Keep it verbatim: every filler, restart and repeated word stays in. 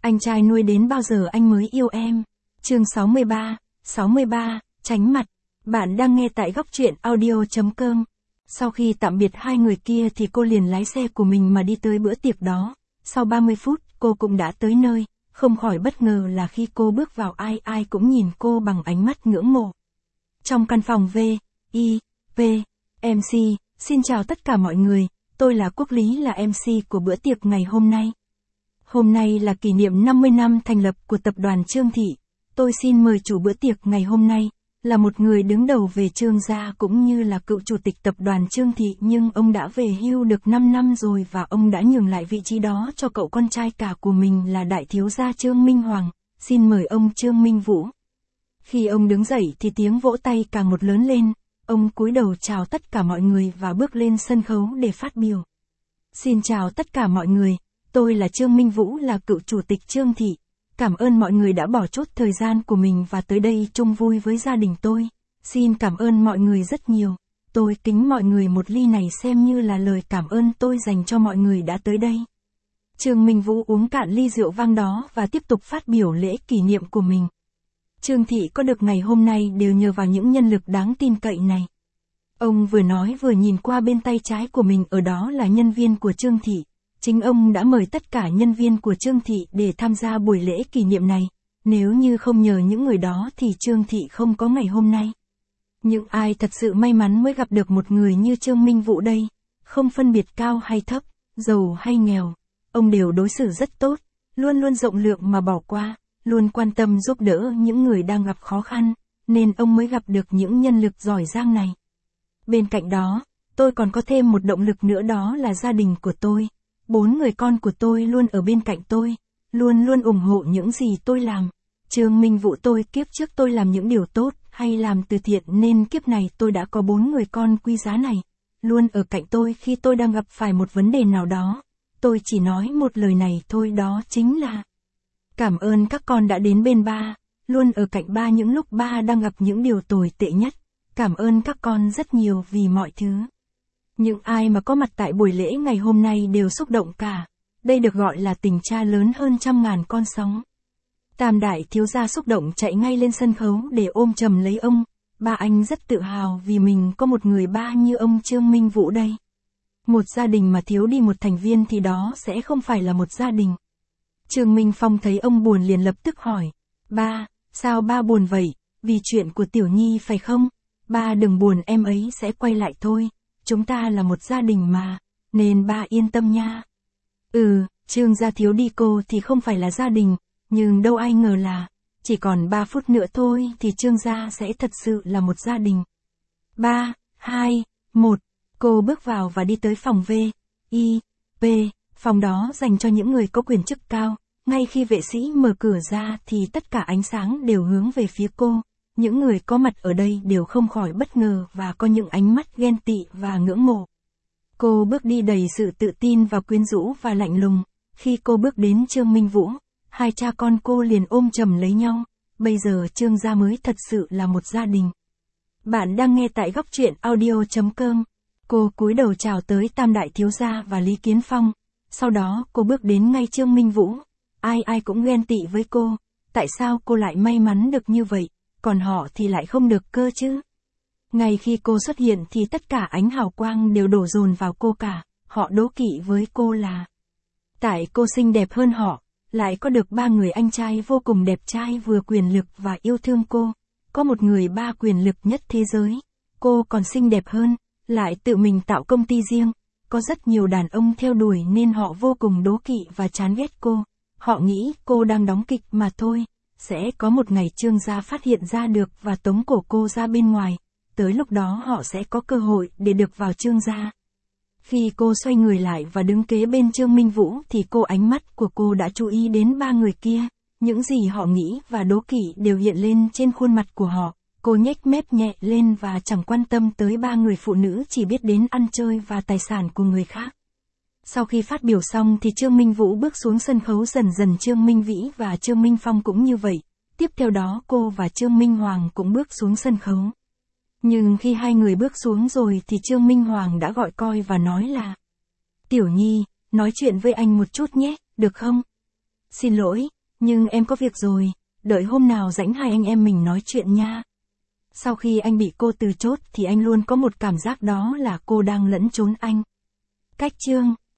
Anh trai nuôi đến bao giờ anh mới yêu em? Chương sáu mươi ba, sáu mươi ba, tránh mặt. Bạn đang nghe tại góc truyện audio chấm com. Sau khi tạm biệt hai người kia thì cô liền lái xe của mình mà đi tới bữa tiệc đó. Sau ba mươi phút, cô cũng đã tới nơi. Không khỏi bất ngờ là khi cô bước vào ai ai cũng nhìn cô bằng ánh mắt ngưỡng mộ. Trong căn phòng V, I, P, em xê, xin chào tất cả mọi người, tôi là Quốc Lý là em xê của bữa tiệc ngày hôm nay. Hôm nay là kỷ niệm năm mươi năm thành lập của tập đoàn Trương Thị. Tôi xin mời chủ bữa tiệc ngày hôm nay, là một người đứng đầu về Trương gia cũng như là cựu chủ tịch tập đoàn Trương Thị, nhưng ông đã về hưu được năm năm rồi và ông đã nhường lại vị trí đó cho cậu con trai cả của mình là đại thiếu gia Trương Minh Hoàng. Xin mời ông Trương Minh Vũ. Khi ông đứng dậy thì tiếng vỗ tay càng một lớn lên, ông cúi đầu chào tất cả mọi người và bước lên sân khấu để phát biểu. Xin chào tất cả mọi người, tôi là Trương Minh Vũ là cựu chủ tịch Trương Thị. Cảm ơn mọi người đã bỏ chút thời gian của mình và tới đây chung vui với gia đình tôi. Xin cảm ơn mọi người rất nhiều. Tôi kính mọi người một ly này xem như là lời cảm ơn tôi dành cho mọi người đã tới đây. Trương Minh Vũ uống cạn ly rượu vang đó và tiếp tục phát biểu lễ kỷ niệm của mình. Trương Thị có được ngày hôm nay đều nhờ vào những nhân lực đáng tin cậy này. Ông vừa nói vừa nhìn qua bên tay trái của mình, ở đó là nhân viên của Trương Thị. Chính ông đã mời tất cả nhân viên của Trương Thị để tham gia buổi lễ kỷ niệm này. Nếu như không nhờ những người đó thì Trương Thị không có ngày hôm nay. Những ai thật sự may mắn mới gặp được một người như Trương Minh Vũ đây. Không phân biệt cao hay thấp, giàu hay nghèo. Ông đều đối xử rất tốt, luôn luôn rộng lượng mà bỏ qua, luôn quan tâm giúp đỡ những người đang gặp khó khăn, nên ông mới gặp được những nhân lực giỏi giang này. Bên cạnh đó, tôi còn có thêm một động lực nữa, đó là gia đình của tôi. Bốn người con của tôi luôn ở bên cạnh tôi, luôn luôn ủng hộ những gì tôi làm. Trương Minh Vũ tôi kiếp trước tôi làm những điều tốt hay làm từ thiện nên kiếp này tôi đã có bốn người con quý giá này, luôn ở cạnh tôi khi tôi đang gặp phải một vấn đề nào đó. Tôi chỉ nói một lời này thôi, đó chính là cảm ơn các con đã đến bên ba, luôn ở cạnh ba những lúc ba đang gặp những điều tồi tệ nhất. Cảm ơn các con rất nhiều vì mọi thứ. Những ai mà có mặt tại buổi lễ ngày hôm nay đều xúc động cả. Đây được gọi là tình cha lớn hơn trăm ngàn con sóng. Tam đại thiếu gia xúc động chạy ngay lên sân khấu để ôm chầm lấy ông. Ba anh rất tự hào vì mình có một người ba như ông Trương Minh Vũ đây. Một gia đình mà thiếu đi một thành viên thì đó sẽ không phải là một gia đình. Trương Minh Phong thấy ông buồn liền lập tức hỏi. Ba, sao ba buồn vậy? Vì chuyện của Tiểu Nhi phải không? Ba đừng buồn, em ấy sẽ quay lại thôi. Chúng ta là một gia đình mà, nên ba yên tâm nha. Ừ, Trương gia thiếu đi cô thì không phải là gia đình, nhưng đâu ai ngờ là, chỉ còn ba phút nữa thôi thì Trương gia sẽ thật sự là một gia đình. ba, hai, một, cô bước vào và đi tới phòng V, I, P, phòng đó dành cho những người có quyền chức cao. Ngay khi vệ sĩ mở cửa ra thì tất cả ánh sáng đều hướng về phía cô. Những người có mặt ở đây đều không khỏi bất ngờ và có những ánh mắt ghen tị và ngưỡng mộ. Cô bước đi đầy sự tự tin và quyến rũ và lạnh lùng. Khi cô bước đến Trương Minh Vũ, hai cha con cô liền ôm chầm lấy nhau. Bây giờ Trương gia mới thật sự là một gia đình. Bạn đang nghe tại góc truyện audio chấm com. Cô cúi đầu chào tới Tam đại thiếu gia và Lý Kiến Phong. Sau đó cô bước đến ngay Trương Minh Vũ. Ai ai cũng ghen tị với cô. Tại sao cô lại may mắn được như vậy? Còn họ thì lại không được cơ chứ. Ngay khi cô xuất hiện thì tất cả ánh hào quang đều đổ dồn vào cô cả. Họ đố kỵ với cô là tại cô xinh đẹp hơn họ, lại có được ba người anh trai vô cùng đẹp trai vừa quyền lực và yêu thương cô. Có một người ba quyền lực nhất thế giới. Cô còn xinh đẹp hơn, lại tự mình tạo công ty riêng. Có rất nhiều đàn ông theo đuổi nên họ vô cùng đố kỵ và chán ghét cô. Họ nghĩ cô đang đóng kịch mà thôi. Sẽ có một ngày Trương gia phát hiện ra được và tống cổ cô ra bên ngoài. Tới lúc đó họ sẽ có cơ hội để được vào Trương gia. Khi cô xoay người lại và đứng kế bên Trương Minh Vũ thì cô ánh mắt của cô đã chú ý đến ba người kia. Những gì họ nghĩ và đố kỵ đều hiện lên trên khuôn mặt của họ. Cô nhếch mép nhẹ lên và chẳng quan tâm tới ba người phụ nữ chỉ biết đến ăn chơi và tài sản của người khác. Sau khi phát biểu xong thì Trương Minh Vũ bước xuống sân khấu, dần dần Trương Minh Vĩ và Trương Minh Phong cũng như vậy. Tiếp theo đó cô và Trương Minh Hoàng cũng bước xuống sân khấu. Nhưng khi hai người bước xuống rồi thì Trương Minh Hoàng đã gọi coi và nói là Tiểu Nhi, nói chuyện với anh một chút nhé, được không? Xin lỗi, Nhưng em có việc rồi, đợi hôm nào rảnh hai anh em mình nói chuyện nha. Sau khi anh bị cô từ chốt thì anh luôn có một cảm giác đó là cô đang lẫn trốn anh. Cách chương